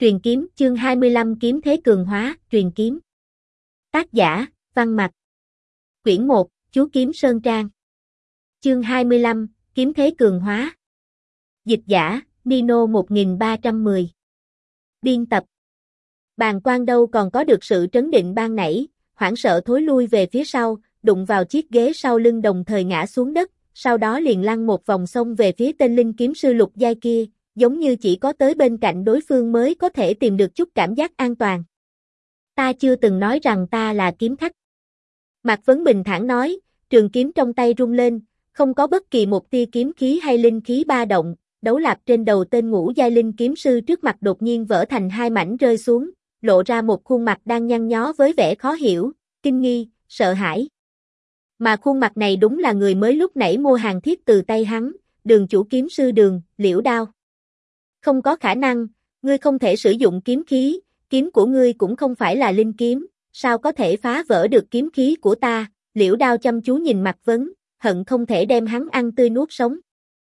Truyền kiếm, chương 25 kiếm thế cường hóa, truyền kiếm. Tác giả, Văn Mặc. Quyển 1, Chú Kiếm Sơn Trang. Chương 25, kiếm thế cường hóa. Dịch giả, Nino 1310. Biên tập. Bàng Quan đâu còn có được sự trấn định ban nãy, hoảng sợ thối lui về phía sau, đụng vào chiếc ghế sau lưng đồng thời ngã xuống đất, sau đó liền lăn một vòng xông về phía tên linh kiếm sư lục giai kia, giống như chỉ có tới bên cạnh đối phương mới có thể tìm được chút cảm giác an toàn. Ta chưa từng nói rằng ta là kiếm khách. Mạc Vấn bình thản nói, trường kiếm trong tay rung lên, không có bất kỳ một tia kiếm khí hay linh khí ba động, đấu lạp trên đầu tên ngũ giai linh kiếm sư trước mặt đột nhiên vỡ thành hai mảnh rơi xuống, lộ ra một khuôn mặt đang nhăn nhó với vẻ khó hiểu, kinh nghi, sợ hãi. Mà khuôn mặt này đúng là người mới lúc nãy mua hàng thiết từ tay hắn, Đường chủ kiếm sư Đường, Liễu Đao. Không có khả năng, ngươi không thể sử dụng kiếm khí, kiếm của ngươi cũng không phải là linh kiếm, sao có thể phá vỡ được kiếm khí của ta? Liễu Đao chăm chú nhìn Mạc Vấn, hận không thể đem hắn ăn tươi nuốt sống.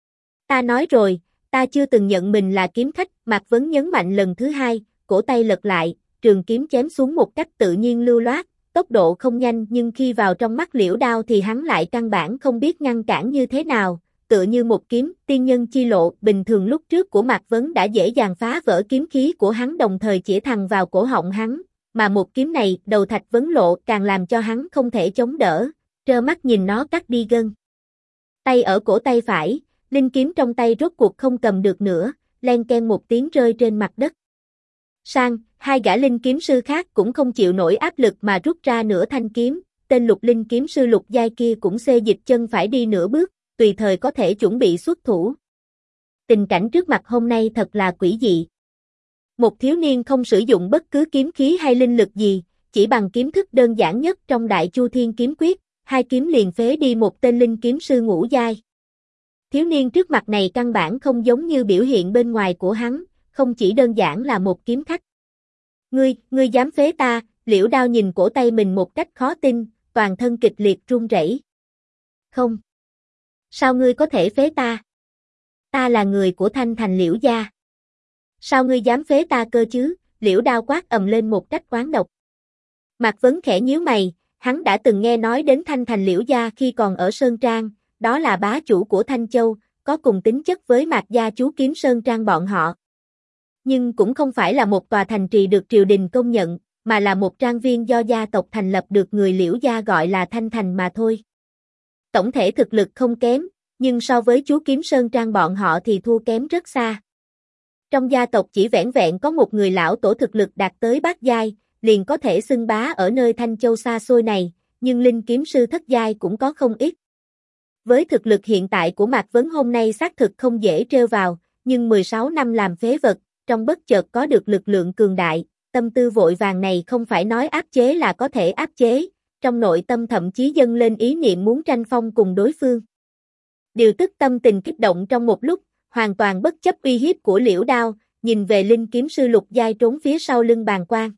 Ta nói rồi, ta chưa từng nhận mình là kiếm khách, Mạc Vấn nhấn mạnh lần thứ hai, cổ tay lật lại, trường kiếm chém xuống một cách tự nhiên lưu loát, tốc độ không nhanh nhưng khi vào trong mắt Liễu Đao thì hắn lại căn bản không biết ngăn cản như thế nào. Tựa như một kiếm, tiên nhân chi lộ, bình thường lúc trước của Mạc Vấn đã dễ dàng phá vỡ kiếm khí của hắn đồng thời chĩa thẳng vào cổ họng hắn, mà một kiếm này, đầu Thạch Vấn Lộ càng làm cho hắn không thể chống đỡ, trơ mắt nhìn nó cắt đi gân. Tay ở cổ tay phải, linh kiếm trong tay rốt cuộc không cầm được nữa, len ken một tiếng rơi trên mặt đất. Sang, hai gã linh kiếm sư khác cũng không chịu nổi áp lực mà rút ra nửa thanh kiếm, tên lục linh kiếm sư lục giai kia cũng xê dịch chân phải đi nửa bước, tùy thời có thể chuẩn bị xuất thủ. Tình cảnh trước mặt hôm nay thật là quỷ dị. Một thiếu niên không sử dụng bất cứ kiếm khí hay linh lực gì, chỉ bằng kiếm thức đơn giản nhất trong Đại Chu Thiên Kiếm Quyết, hai kiếm liền phế đi một tên linh kiếm sư ngũ giai. Thiếu niên trước mặt này căn bản không giống như biểu hiện bên ngoài của hắn, không chỉ đơn giản là một kiếm khách. Ngươi dám phế ta? Liễu Đao nhìn cổ tay mình một cách khó tin, toàn thân kịch liệt run rẩy. Không. Sao ngươi có thể phế ta? Ta là người của Thanh Thành Liễu gia. Sao ngươi dám phế ta cơ chứ? Liễu Đao quát ầm lên một cách oán độc. Mạc Vấn khẽ nhíu mày, hắn đã từng nghe nói đến Thanh Thành Liễu gia khi còn ở Sơn Trang, đó là bá chủ của Thanh Châu, có cùng tính chất với Mạc gia chú kiếm Sơn Trang bọn họ. Nhưng cũng không phải là một tòa thành trì được triều đình công nhận, mà là một trang viên do gia tộc thành lập được người Liễu gia gọi là Thanh Thành mà thôi. Tổng thể thực lực không kém, nhưng so với chú kiếm Sơn Trang bọn họ thì thua kém rất xa. Trong gia tộc chỉ vẻn vẹn có một người lão tổ thực lực đạt tới bát giai, liền có thể xưng bá ở nơi Thanh Châu xa xôi này, nhưng linh kiếm sư thất giai cũng có không ít. Với thực lực hiện tại của Mạc Vấn hôm nay xác thực không dễ trêu vào, nhưng 16 năm làm phế vật, trong bất chợt có được lực lượng cường đại, tâm tư vội vàng này không phải nói áp chế là có thể áp chế. Trong nội tâm thậm chí dâng lên ý niệm muốn tranh phong cùng đối phương. Điều tức tâm tình kích động trong một lúc, hoàn toàn bất chấp uy hiếp của Liễu Đao, nhìn về linh kiếm sư lục giai trốn phía sau lưng Bàng Quan.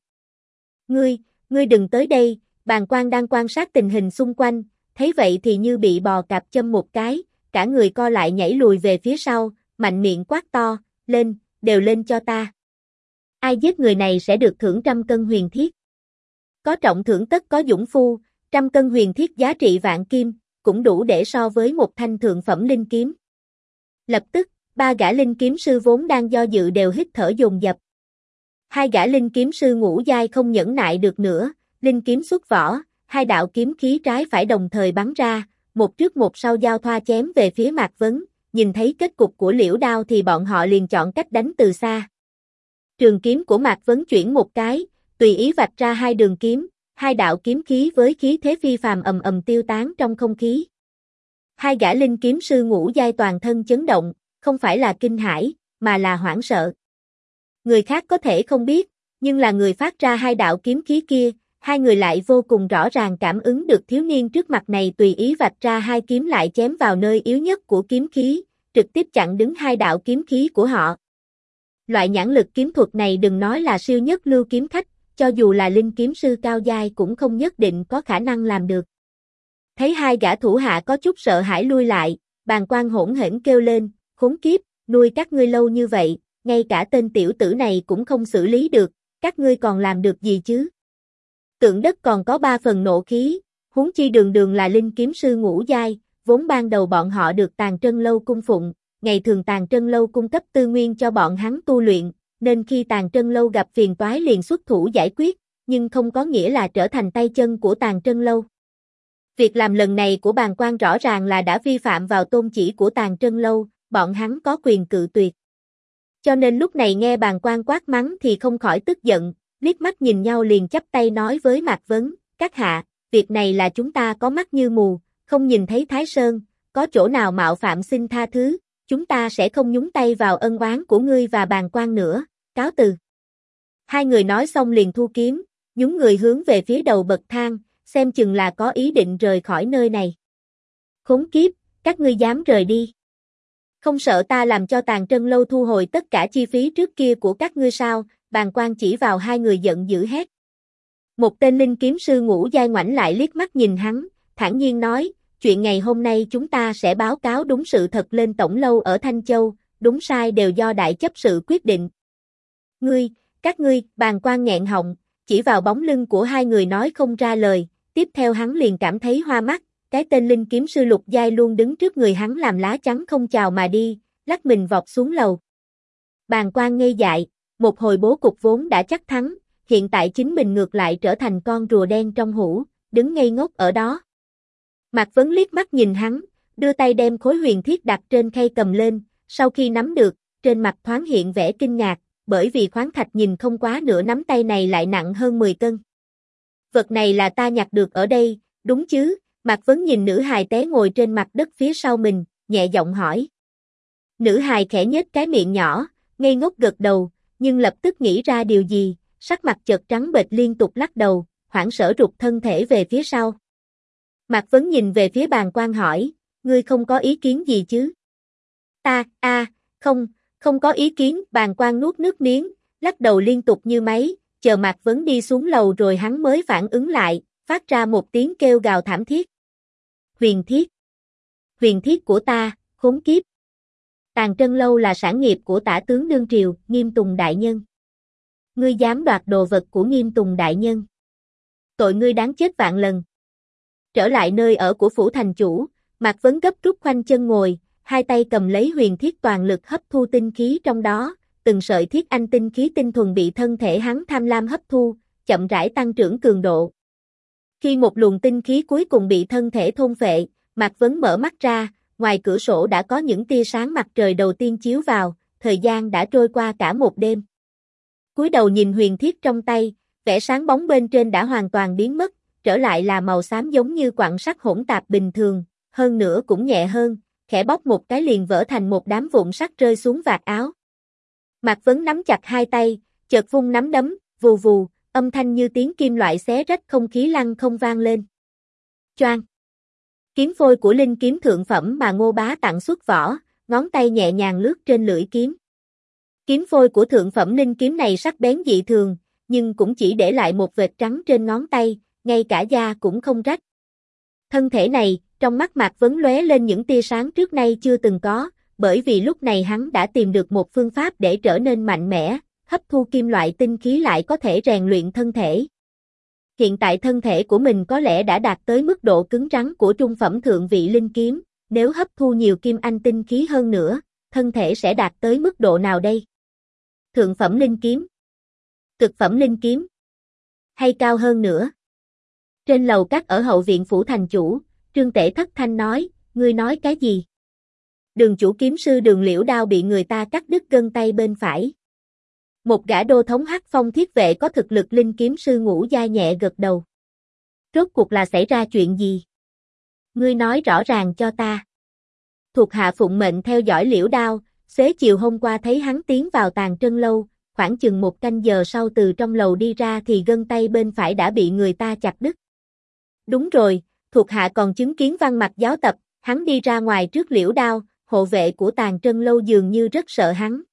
Ngươi đừng tới đây, Bàng Quan đang quan sát tình hình xung quanh, thấy vậy thì như bị bò cạp châm một cái, cả người co lại nhảy lùi về phía sau, mạnh miệng quát to, đều lên cho ta. Ai giết người này sẽ được thưởng 100 cân huyền thiết. Có trọng thưởng tất có dũng phu, 100 cân huyền thiết giá trị vạn kim, cũng đủ để so với một thanh thượng phẩm linh kiếm. Lập tức, ba gã linh kiếm sư vốn đang do dự đều hít thở dồn dập. Hai gã linh kiếm sư ngũ giai không nhẫn nại được nữa, linh kiếm xuất vỏ, hai đạo kiếm khí trái phải đồng thời bắn ra, một trước một sau giao thoa chém về phía Mạc Vấn, nhìn thấy kết cục của Liễu Đao thì bọn họ liền chọn cách đánh từ xa. Trường kiếm của Mạc Vấn chuyển một cái, tùy ý vạch ra hai đường kiếm, hai đạo kiếm khí với khí thế phi phàm ầm ầm tiêu tán trong không khí. Hai gã linh kiếm sư ngũ giai toàn thân chấn động, không phải là kinh hãi, mà là hoảng sợ. Người khác có thể không biết, nhưng là người phát ra hai đạo kiếm khí kia, hai người lại vô cùng rõ ràng cảm ứng được thiếu niên trước mặt này tùy ý vạch ra hai kiếm lại chém vào nơi yếu nhất của kiếm khí, trực tiếp chặn đứng hai đạo kiếm khí của họ. Loại nhãn lực kiếm thuật này đừng nói là siêu nhất lưu kiếm khách, cho dù là linh kiếm sư cao giai cũng không nhất định có khả năng làm được. Thấy hai gã thủ hạ có chút sợ hãi lui lại, Bàng Quan hỗn hển kêu lên, khốn kiếp, nuôi các ngươi lâu như vậy, ngay cả tên tiểu tử này cũng không xử lý được, các ngươi còn làm được gì chứ? Tượng đất còn có 3 phần nộ khí, huống chi đường đường là linh kiếm sư ngũ giai, vốn ban đầu bọn họ được Tàng Trân Lâu cung phụng, ngày thường Tàng Trân Lâu cung cấp tư nguyên cho bọn hắn tu luyện, nên khi Tàng Trân Lâu gặp phiền toái liền xuất thủ giải quyết, nhưng không có nghĩa là trở thành tay chân của Tàng Trân Lâu. Việc làm lần này của Bàng Quan rõ ràng là đã vi phạm vào tôn chỉ của Tàng Trân Lâu, bọn hắn có quyền cự tuyệt. Cho nên lúc này nghe Bàng Quan quát mắng thì không khỏi tức giận, liếc mắt nhìn nhau liền chắp tay nói với Mạc Vấn, các hạ, việc này là chúng ta có mắt như mù, không nhìn thấy Thái Sơn, có chỗ nào mạo phạm xin tha thứ, chúng ta sẽ không nhúng tay vào ân oán của ngươi và Bàng Quan nữa, cáo từ. Hai người nói xong liền thu kiếm, nhúng người hướng về phía đầu bậc thang, xem chừng là có ý định rời khỏi nơi này. Khốn kiếp, các ngươi dám rời đi. Không sợ ta làm cho Tàng Trân Lâu thu hồi tất cả chi phí trước kia của các ngươi sao? Bàng Quan chỉ vào hai người giận dữ hét. Một tên linh kiếm sư ngũ giai ngoảnh lại liếc mắt nhìn hắn, thản nhiên nói, chuyện ngày hôm nay chúng ta sẽ báo cáo đúng sự thật lên tổng lâu ở Thanh Châu, đúng sai đều do đại chấp sự quyết định. Các ngươi, Bàng Quan nghẹn họng, chỉ vào bóng lưng của hai người nói không ra lời, tiếp theo hắn liền cảm thấy hoa mắt, cái tên linh kiếm sư lục giai luôn đứng trước người hắn làm lá chắn không chào mà đi, lắc mình vọt xuống lầu. Bàng Quan ngây dại, một hồi bố cục vốn đã chắc thắng, hiện tại chính mình ngược lại trở thành con rùa đen trong hũ, đứng ngây ngốc ở đó. Mạc Vấn liếc mắt nhìn hắn, đưa tay đem khối huyền thiết đặt trên khay cầm lên, sau khi nắm được, trên mặt thoáng hiện vẻ kinh ngạc, bởi vì khoáng thạch nhìn không quá nửa nắm tay này lại nặng hơn 10 cân. Vật này là ta nhặt được ở đây, đúng chứ? Mạc Vấn nhìn nữ hài té ngồi trên mặt đất phía sau mình, nhẹ giọng hỏi. Nữ hài khẽ nhếch cái miệng nhỏ, ngây ngốc gật đầu, nhưng lập tức nghĩ ra điều gì, sắc mặt chợt trắng bệch liên tục lắc đầu, hoảng sợ rụt thân thể về phía sau. Mạc Vấn nhìn về phía Bàng Quan hỏi, ngươi không có ý kiến gì chứ? Không có ý kiến, Bàng Quan nuốt nước miếng, lắc đầu liên tục như máy, chờ Mạc Vấn đi xuống lầu rồi hắn mới phản ứng lại, phát ra một tiếng kêu gào thảm thiết. Huyền thiết của ta, khốn kiếp. Tàng Trân Lâu là sản nghiệp của Tả tướng đương triều, Nghiêm Tùng đại nhân. Ngươi dám đoạt đồ vật của Nghiêm Tùng đại nhân. Tội ngươi đáng chết vạn lần. Trở lại nơi ở của phủ thành chủ, Mạc Vấn gấp rút khoanh chân ngồi, hai tay cầm lấy huyền thiết toàn lực hấp thu tinh khí trong đó, từng sợi thiết anh tinh khí tinh thuần bị thân thể hắn tham lam hấp thu, chậm rãi tăng trưởng cường độ. Khi một luồng tinh khí cuối cùng bị thân thể thôn phệ, Mạc Vấn mở mắt ra, ngoài cửa sổ đã có những tia sáng mặt trời đầu tiên chiếu vào, thời gian đã trôi qua cả một đêm. Cúi đầu nhìn huyền thiết trong tay, vẻ sáng bóng bên trên đã hoàn toàn biến mất, trở lại là màu xám giống như quặng sắt hỗn tạp bình thường, hơn nữa cũng nhẹ hơn, khẽ bóp một cái liền vỡ thành một đám vụn sắt rơi xuống vạt áo. Mạc Vấn nắm chặt hai tay, chợt vung nắm đấm, vù vù, âm thanh như tiếng kim loại xé rách không khí lăng không vang lên. Choang! Kiếm phôi của linh kiếm thượng phẩm mà Ngô Bá tặng xuất vỏ, ngón tay nhẹ nhàng lướt trên lưỡi kiếm. Kiếm phôi của thượng phẩm linh kiếm này sắc bén dị thường, nhưng cũng chỉ để lại một vệt trắng trên ngón tay, ngay cả da cũng không rách. Thân thể này, trong mắt Mạc Vấn lóe lên những tia sáng trước nay chưa từng có, bởi vì lúc này hắn đã tìm được một phương pháp để trở nên mạnh mẽ, hấp thu kim loại tinh khí lại có thể rèn luyện thân thể. Hiện tại thân thể của mình có lẽ đã đạt tới mức độ cứng rắn của trung phẩm thượng vị linh kiếm, nếu hấp thu nhiều kim anh tinh khí hơn nữa, thân thể sẽ đạt tới mức độ nào đây? Thượng phẩm linh kiếm? Cực phẩm linh kiếm? Hay cao hơn nữa? Trên lầu các ở hậu viện phủ thành chủ, Trương Tể thất thanh nói, ngươi nói cái gì? Đường chủ kiếm sư Đường Liễu Đao bị người ta cắt đứt gân tay bên phải. Một gã đô thống Hắc Phong thiết vệ có thực lực linh kiếm sư ngũ giai nhẹ gật đầu. Rốt cuộc là xảy ra chuyện gì? Ngươi nói rõ ràng cho ta. Thuộc hạ phụng mệnh theo dõi Liễu Đao, xế chiều hôm qua thấy hắn tiến vào Tàng Trân Lâu, khoảng chừng một canh giờ sau từ trong lầu đi ra thì gân tay bên phải đã bị người ta chặt đứt. Đúng rồi, thuộc hạ còn chứng kiến Văn Mặc giáo tập, hắn đi ra ngoài trước Liễu Đao, hộ vệ của Tàng Trân Lâu dường như rất sợ hắn.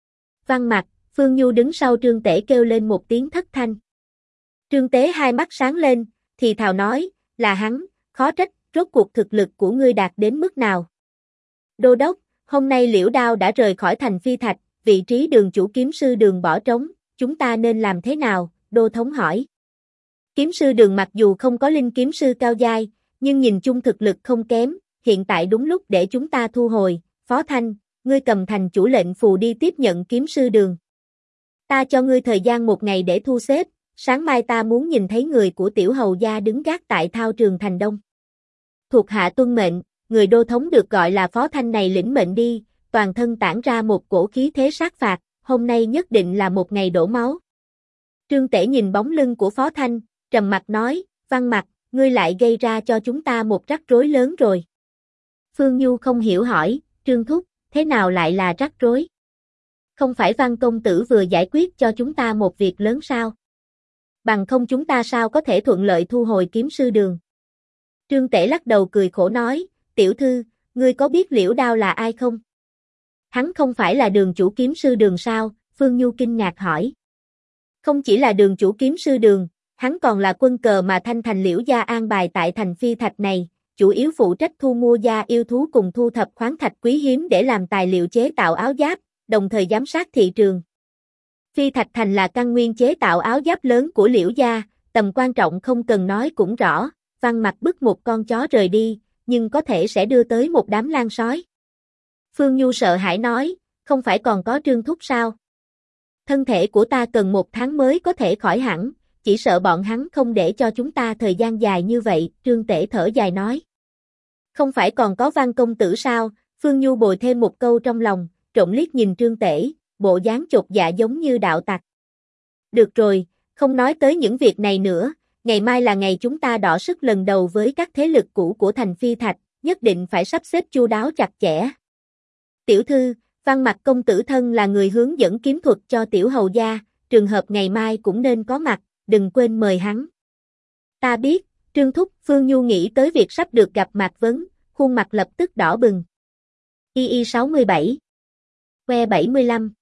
Văn Mặc, Phương Nhu đứng sau Trương Tể kêu lên một tiếng thất thanh. Trương Tế hai mắt sáng lên, thì thào nói, là hắn, khó trách, rốt cuộc thực lực của ngươi đạt đến mức nào. Đô đốc, hôm nay Liễu Đao đã rời khỏi thành Phi Thạch, vị trí đường chủ kiếm sư đường bỏ trống, chúng ta nên làm thế nào, Đô Thống hỏi. Kiếm sư đường mặc dù không có linh kiếm sư cao giai, nhưng nhìn chung thực lực không kém, hiện tại đúng lúc để chúng ta thu hồi, Phó Thanh, ngươi cầm thành chủ lệnh phù đi tiếp nhận kiếm sư đường. Ta cho ngươi thời gian 1 ngày để thu xếp, sáng mai ta muốn nhìn thấy người của tiểu hầu gia đứng gác tại thao trường thành đông. Thuộc hạ tuân mệnh, người Đô Thống được gọi là Phó Thanh này lĩnh mệnh đi, toàn thân tản ra một cổ khí thế sát phạt, hôm nay nhất định là một ngày đổ máu. Trương Tể nhìn bóng lưng của Phó Thanh, trầm mặt nói, Văn Mặc, ngươi lại gây ra cho chúng ta một rắc rối lớn rồi. Phương Nhu không hiểu hỏi, Trương Thúc, thế nào lại là rắc rối? Không phải Văn công tử vừa giải quyết cho chúng ta một việc lớn sao? Bằng không chúng ta sao có thể thuận lợi thu hồi kiếm sư đường? Trương Tể lắc đầu cười khổ nói, tiểu thư, ngươi có biết Liễu Đao là ai không? Hắn không phải là đường chủ kiếm sư đường sao? Phương Nhu kinh ngạc hỏi. Không chỉ là đường chủ kiếm sư đường, hắn còn là quân cờ mà Thanh Thành Liễu gia an bài tại thành Phi Thạch này, chủ yếu phụ trách thu mua gia yêu thú cùng thu thập khoáng thạch quý hiếm để làm tài liệu chế tạo áo giáp, đồng thời giám sát thị trường. Phi Thạch Thành là căn nguyên chế tạo áo giáp lớn của Liễu gia, tầm quan trọng không cần nói cũng rõ, Văn Mặc bức một con chó rời đi, nhưng có thể sẽ đưa tới một đám lang sói. Phương Nhu sợ hãi nói, không phải còn có Trương Thúc sao? Thân thể của ta cần 1 tháng mới có thể khỏi hẳn, chỉ sợ bọn hắn không để cho chúng ta thời gian dài như vậy, Trương Tể thở dài nói. Không phải còn có Văn công tử sao? Phương Nhu bồi thêm một câu trong lòng, trộm liếc nhìn Trương Tể, bộ dáng chột dạ giống như đạo tặc. Được rồi, không nói tới những việc này nữa, ngày mai là ngày chúng ta đọ sức lần đầu với các thế lực cũ của thành Phi Thạch, nhất định phải sắp xếp chu đáo chặt chẽ. Tiểu thư, Văn Mặc công tử thân là người hướng dẫn kiếm thuật cho tiểu hầu gia, trường hợp ngày mai cũng nên có mặt, đừng quên mời hắn. Ta biết, Trương Thúc. Phương Nhu nghĩ tới việc sắp được gặp Mạc Vấn, khuôn mặt lập tức đỏ bừng. Y 67 Que 75